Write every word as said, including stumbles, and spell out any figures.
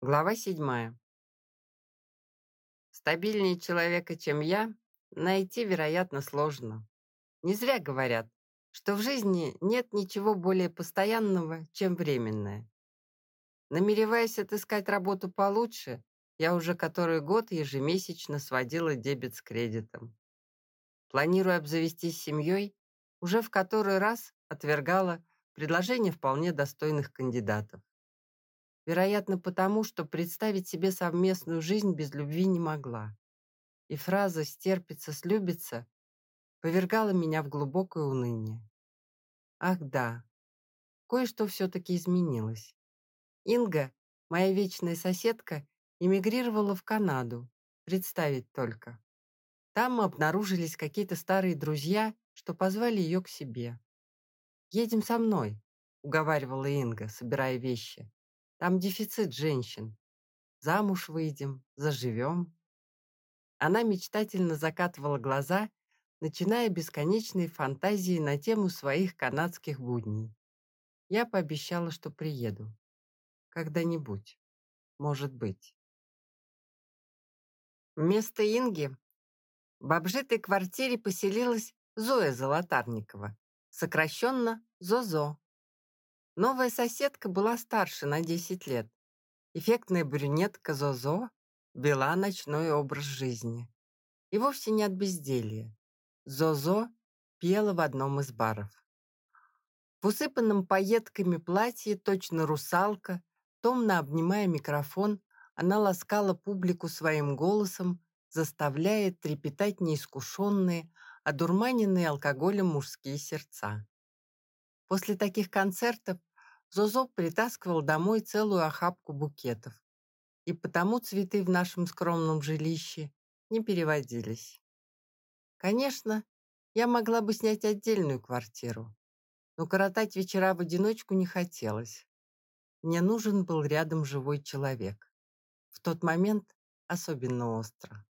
Глава седьмая. Стабильнее человека, чем я, найти, вероятно, сложно. Не зря говорят, что в жизни нет ничего более постоянного, чем временное. Намереваясь отыскать работу получше, я уже который год ежемесячно сводила дебет с кредитом. Планируя обзавестись семьей, уже в который раз отвергала предложения вполне достойных кандидатов. Вероятно, потому, что представить себе совместную жизнь без любви не могла. И фраза «стерпится, слюбится» повергала меня в глубокое уныние. Ах да, кое-что все-таки изменилось. Инга, моя вечная соседка, эмигрировала в Канаду. Представить только. Там обнаружились какие-то старые друзья, что позвали ее к себе. «Едем со мной», — уговаривала Инга, собирая вещи. «Там дефицит женщин. Замуж выйдем, заживем». Она мечтательно закатывала глаза, начиная бесконечные фантазии на тему своих канадских будней. Я пообещала, что приеду. Когда-нибудь. Может быть. Вместо Инги в обжитой квартире поселилась Зоя Золотарникова, сокращенно Зозо. Новая соседка была старше на десять лет. Эффектная брюнетка Зозо вела ночной образ жизни. И вовсе не от безделья. Зозо пела в одном из баров. В усыпанном пайетками платье, точно русалка, томно обнимая микрофон, она ласкала публику своим голосом, заставляя трепетать неискушенные, одурманенные алкоголем мужские сердца. После таких концертов Зозо притаскивал домой целую охапку букетов, и потому цветы в нашем скромном жилище не переводились. Конечно, я могла бы снять отдельную квартиру, но коротать вечера в одиночку не хотелось. Мне нужен был рядом живой человек. В тот момент особенно остро.